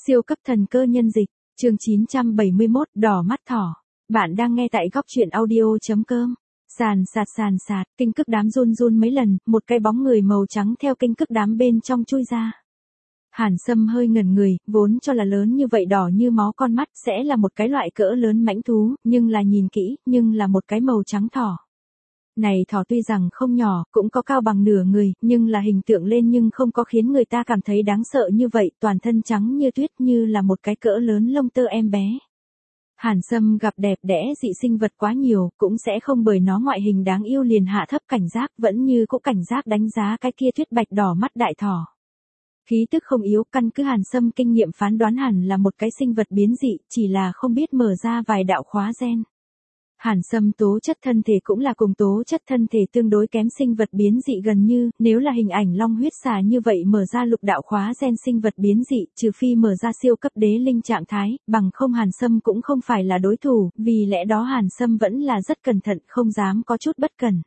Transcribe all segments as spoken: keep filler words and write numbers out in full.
Siêu cấp thần cơ nhân dịch, chương chín trăm bảy mươi mốt, đỏ mắt thỏ. Bạn đang nghe tại góc truyện audio.com. Sàn sạt sàn sạt, kinh cức đám run run mấy lần, một cái bóng người màu trắng theo kinh cức đám bên trong chui ra. Hàn Sâm hơi ngẩn người, vốn cho là lớn như vậy đỏ như máu con mắt sẽ là một cái loại cỡ lớn mãnh thú, nhưng là nhìn kỹ, nhưng là một cái màu trắng thỏ. Này thỏ tuy rằng không nhỏ, cũng có cao bằng nửa người, nhưng là hình tượng lên nhưng không có khiến người ta cảm thấy đáng sợ như vậy, toàn thân trắng như tuyết như là một cái cỡ lớn lông tơ em bé. Hàn Sâm gặp đẹp đẽ dị sinh vật quá nhiều, cũng sẽ không bởi nó ngoại hình đáng yêu liền hạ thấp cảnh giác, vẫn như cũ cảnh giác đánh giá cái kia tuyết bạch đỏ mắt đại thỏ. Khí tức không yếu, căn cứ Hàn Sâm kinh nghiệm phán đoán hẳn là một cái sinh vật biến dị, chỉ là không biết mở ra vài đạo khóa gen. Hàn Sâm tố chất thân thể cũng là cùng tố chất thân thể tương đối kém sinh vật biến dị gần như, nếu là hình ảnh long huyết xà như vậy mở ra lục đạo khóa gen sinh vật biến dị, trừ phi mở ra siêu cấp đế linh trạng thái, bằng không Hàn Sâm cũng không phải là đối thủ, vì lẽ đó Hàn Sâm vẫn là rất cẩn thận, không dám có chút bất cẩn.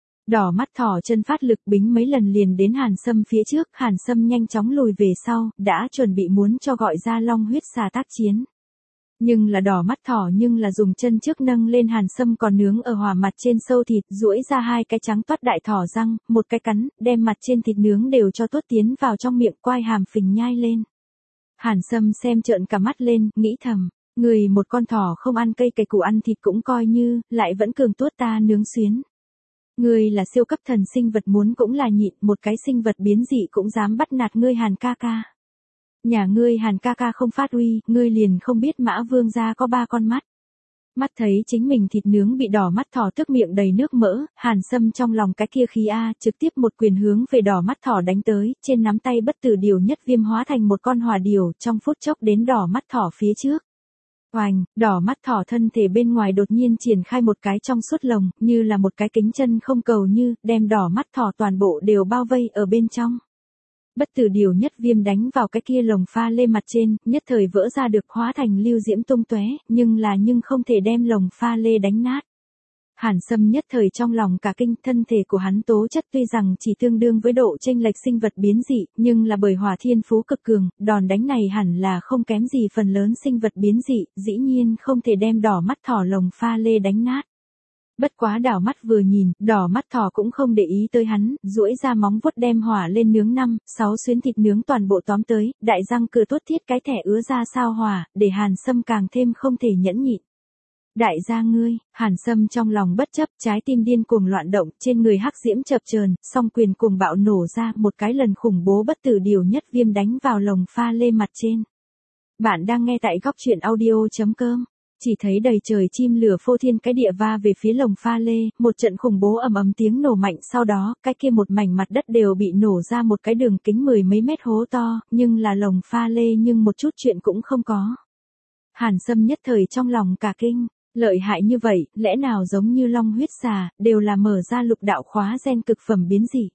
Đỏ mắt thỏ chân phát lực bính mấy lần liền đến Hàn Sâm phía trước, Hàn Sâm nhanh chóng lùi về sau, đã chuẩn bị muốn cho gọi ra long huyết xà tác chiến. Nhưng là đỏ mắt thỏ nhưng là dùng chân trước nâng lên Hàn Sâm còn nướng ở hỏa mặt trên sâu thịt, duỗi ra hai cái trắng toát đại thỏ răng, một cái cắn, đem mặt trên thịt nướng đều cho tuốt tiến vào trong miệng, quai hàm phình nhai lên. Hàn Sâm xem trợn cả mắt lên, nghĩ thầm, người một con thỏ không ăn cây cày củ ăn thịt cũng coi như, lại vẫn cường tuốt ta nướng xuyến. Ngươi là siêu cấp thần sinh vật muốn cũng là nhịn, một cái sinh vật biến dị cũng dám bắt nạt ngươi Hàn ca ca. Nhà ngươi Hàn ca ca không phát uy, ngươi liền không biết Mã Vương gia có ba con mắt. Mắt thấy chính mình thịt nướng bị đỏ mắt thỏ tức miệng đầy nước mỡ, Hàn Sâm trong lòng cái kia khí a, trực tiếp một quyền hướng về đỏ mắt thỏ đánh tới, trên nắm tay bất tử điều nhất viêm hóa thành một con hỏa điều, trong phút chốc đến đỏ mắt thỏ phía trước. Oành, đỏ mắt thỏ thân thể bên ngoài đột nhiên triển khai một cái trong suốt lồng, như là một cái kính chân không cầu như, đem đỏ mắt thỏ toàn bộ đều bao vây ở bên trong. Bất tử điều nhất viêm đánh vào cái kia lồng pha lê mặt trên, nhất thời vỡ ra được hóa thành lưu diễm tung tóe, nhưng là nhưng không thể đem lồng pha lê đánh nát. Hàn Sâm nhất thời trong lòng cả kinh, thân thể của hắn tố chất tuy rằng chỉ tương đương với độ chênh lệch sinh vật biến dị, nhưng là bởi hỏa thiên phú cực cường, đòn đánh này hẳn là không kém gì phần lớn sinh vật biến dị, dĩ nhiên không thể đem đỏ mắt thỏ lồng pha lê đánh nát. Bất quá đảo mắt vừa nhìn, đỏ mắt thỏ cũng không để ý tới hắn, duỗi ra móng vuốt đem hỏa lên nướng năm, sáu xuyến thịt nướng toàn bộ tóm tới, đại răng cửa tuốt thiết cái thẻ ứa ra sao hỏa, để Hàn Sâm càng thêm không thể nhẫn nhịn. Đại gia ngươi, Hàn Sâm trong lòng bất chấp, trái tim điên cuồng loạn động, trên người hắc diễm chập chờn, song quyền cuồng bạo nổ ra, một cái lần khủng bố bất tử điều nhất viêm đánh vào lồng pha lê mặt trên. Bạn đang nghe tại góc truyện audio.com. Chỉ thấy đầy trời chim lửa phô thiên cái địa va về phía lồng pha lê, một trận khủng bố ầm ầm tiếng nổ mạnh, sau đó, cái kia một mảnh mặt đất đều bị nổ ra một cái đường kính mười mấy mét hố to, nhưng là lồng pha lê nhưng một chút chuyện cũng không có. Hàn Sâm nhất thời trong lòng cả kinh, lợi hại như vậy, lẽ nào giống như long huyết xà, đều là mở ra lục đạo khóa gen cực phẩm biến dị.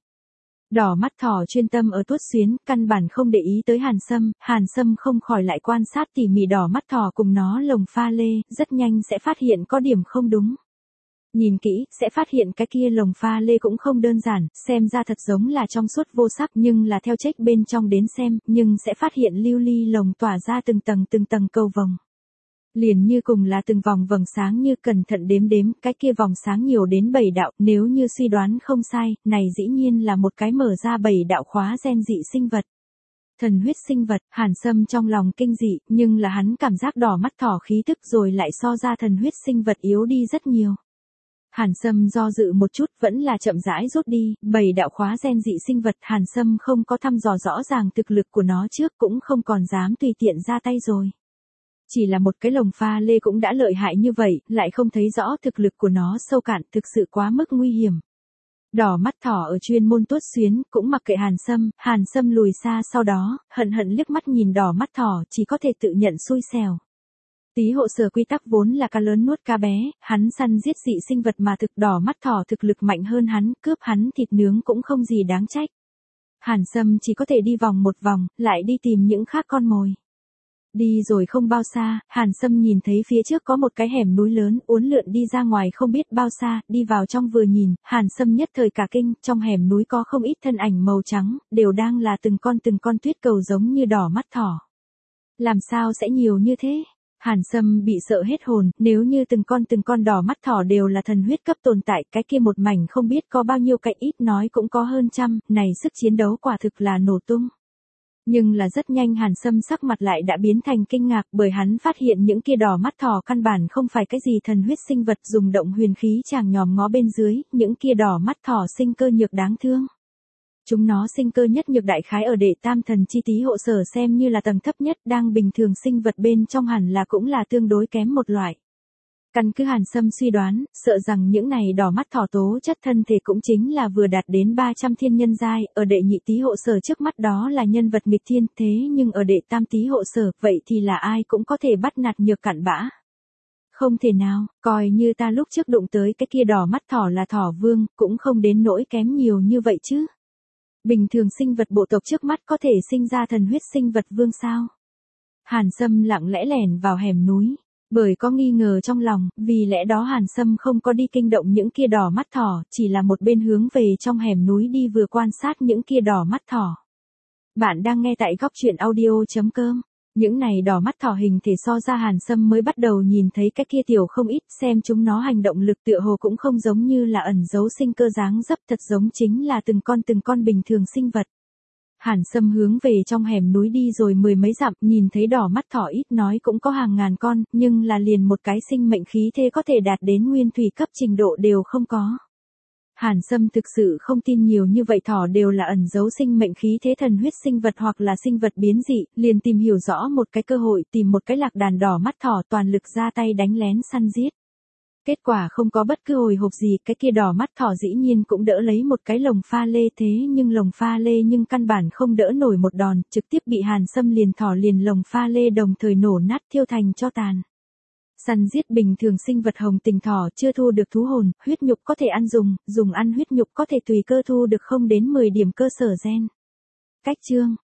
Đỏ mắt thỏ chuyên tâm ở tuốt xuyến, căn bản không để ý tới Hàn Sâm, Hàn Sâm không khỏi lại quan sát tỉ mỉ đỏ mắt thỏ cùng nó lồng pha lê, rất nhanh sẽ phát hiện có điểm không đúng. Nhìn kỹ, sẽ phát hiện cái kia lồng pha lê cũng không đơn giản, xem ra thật giống là trong suốt vô sắc nhưng là theo check bên trong đến xem, nhưng sẽ phát hiện lưu ly lồng tỏa ra từng tầng từng tầng cầu vồng. Liền như cùng là từng vòng vầng sáng như cẩn thận đếm đếm, cái kia vòng sáng nhiều đến bảy đạo, nếu như suy đoán không sai, này dĩ nhiên là một cái mở ra bảy đạo khóa gen dị sinh vật. Thần huyết sinh vật, Hàn Sâm trong lòng kinh dị, nhưng là hắn cảm giác đỏ mắt thỏ khí tức rồi lại so ra thần huyết sinh vật yếu đi rất nhiều. Hàn Sâm do dự một chút vẫn là chậm rãi rút đi, bảy đạo khóa gen dị sinh vật Hàn Sâm không có thăm dò rõ ràng thực lực của nó trước cũng không còn dám tùy tiện ra tay rồi. Chỉ là một cái lồng pha lê cũng đã lợi hại như vậy, lại không thấy rõ thực lực của nó sâu cạn, thực sự quá mức nguy hiểm. Đỏ mắt thỏ ở chuyên môn tuốt xuyến, cũng mặc kệ Hàn Sâm, Hàn Sâm lùi xa sau đó, hận hận liếc mắt nhìn đỏ mắt thỏ, chỉ có thể tự nhận xui xẻo. Tí hộ sở quy tắc vốn là cá lớn nuốt cá bé, hắn săn giết dị sinh vật mà thực đỏ mắt thỏ thực lực mạnh hơn hắn, cướp hắn thịt nướng cũng không gì đáng trách. Hàn Sâm chỉ có thể đi vòng một vòng, lại đi tìm những khác con mồi. Đi rồi không bao xa, Hàn Sâm nhìn thấy phía trước có một cái hẻm núi lớn, uốn lượn đi ra ngoài không biết bao xa, đi vào trong vừa nhìn, Hàn Sâm nhất thời cả kinh, trong hẻm núi có không ít thân ảnh màu trắng, đều đang là từng con từng con tuyết cầu giống như đỏ mắt thỏ. Làm sao sẽ nhiều như thế? Hàn Sâm bị sợ hết hồn, nếu như từng con từng con đỏ mắt thỏ đều là thần huyết cấp tồn tại, cái kia một mảnh không biết có bao nhiêu cái, ít nói cũng có hơn trăm, này sức chiến đấu quả thực là nổ tung. Nhưng là rất nhanh Hàn Sâm sắc mặt lại đã biến thành kinh ngạc, bởi hắn phát hiện những kia đỏ mắt thỏ căn bản không phải cái gì thần huyết sinh vật, dùng động huyền khí chàng nhòm ngó bên dưới, những kia đỏ mắt thỏ sinh cơ nhược đáng thương. Chúng nó sinh cơ nhất nhược đại khái ở đệ tam thần chi tý hộ sở xem như là tầng thấp nhất, đang bình thường sinh vật bên trong hẳn là cũng là tương đối kém một loại. Căn cứ Hàn Sâm suy đoán, sợ rằng những này đỏ mắt thỏ tố chất thân thể cũng chính là vừa đạt đến ba trăm thiên nhân giai, ở đệ nhị tý hộ sở trước mắt đó là nhân vật nghịch thiên, thế nhưng ở đệ tam tý hộ sở, vậy thì là ai cũng có thể bắt nạt nhược cặn bã. Không thể nào, coi như ta lúc trước đụng tới cái kia đỏ mắt thỏ là thỏ vương, cũng không đến nỗi kém nhiều như vậy chứ. Bình thường sinh vật bộ tộc trước mắt có thể sinh ra thần huyết sinh vật vương sao? Hàn Sâm lặng lẽ lẻn vào hẻm núi, bởi có nghi ngờ trong lòng, vì lẽ đó Hàn Sâm không có đi kinh động những kia đỏ mắt thỏ, chỉ là một bên hướng về trong hẻm núi đi vừa quan sát những kia đỏ mắt thỏ. Bạn đang nghe tại góc truyện audio chấm com. Những này đỏ mắt thỏ hình thể so ra Hàn Sâm mới bắt đầu nhìn thấy cái kia tiểu không ít, xem chúng nó hành động lực tựa hồ cũng không giống như là ẩn giấu sinh cơ dáng dấp, thật giống chính là từng con từng con bình thường sinh vật. Hàn Sâm hướng về trong hẻm núi đi rồi mười mấy dặm, nhìn thấy đỏ mắt thỏ ít nói cũng có hàng ngàn con, nhưng là liền một cái sinh mệnh khí thế có thể đạt đến nguyên thủy cấp trình độ đều không có. Hàn Sâm thực sự không tin nhiều như vậy thỏ đều là ẩn giấu sinh mệnh khí thế thần huyết sinh vật hoặc là sinh vật biến dị, liền tìm hiểu rõ một cái cơ hội, tìm một cái lạc đàn đỏ mắt thỏ toàn lực ra tay đánh lén săn giết. Kết quả không có bất cứ hồi hộp gì, cái kia đỏ mắt thỏ dĩ nhiên cũng đỡ lấy một cái lồng pha lê, thế nhưng lồng pha lê nhưng căn bản không đỡ nổi một đòn, trực tiếp bị Hàn Sâm liền thỏ liền lồng pha lê đồng thời nổ nát thiêu thành tro tàn. Săn giết bình thường sinh vật hồng tình thỏ chưa thu được thú hồn, huyết nhục có thể ăn dùng, dùng ăn huyết nhục có thể tùy cơ thu được không đến mười điểm cơ sở gen. Cách chương,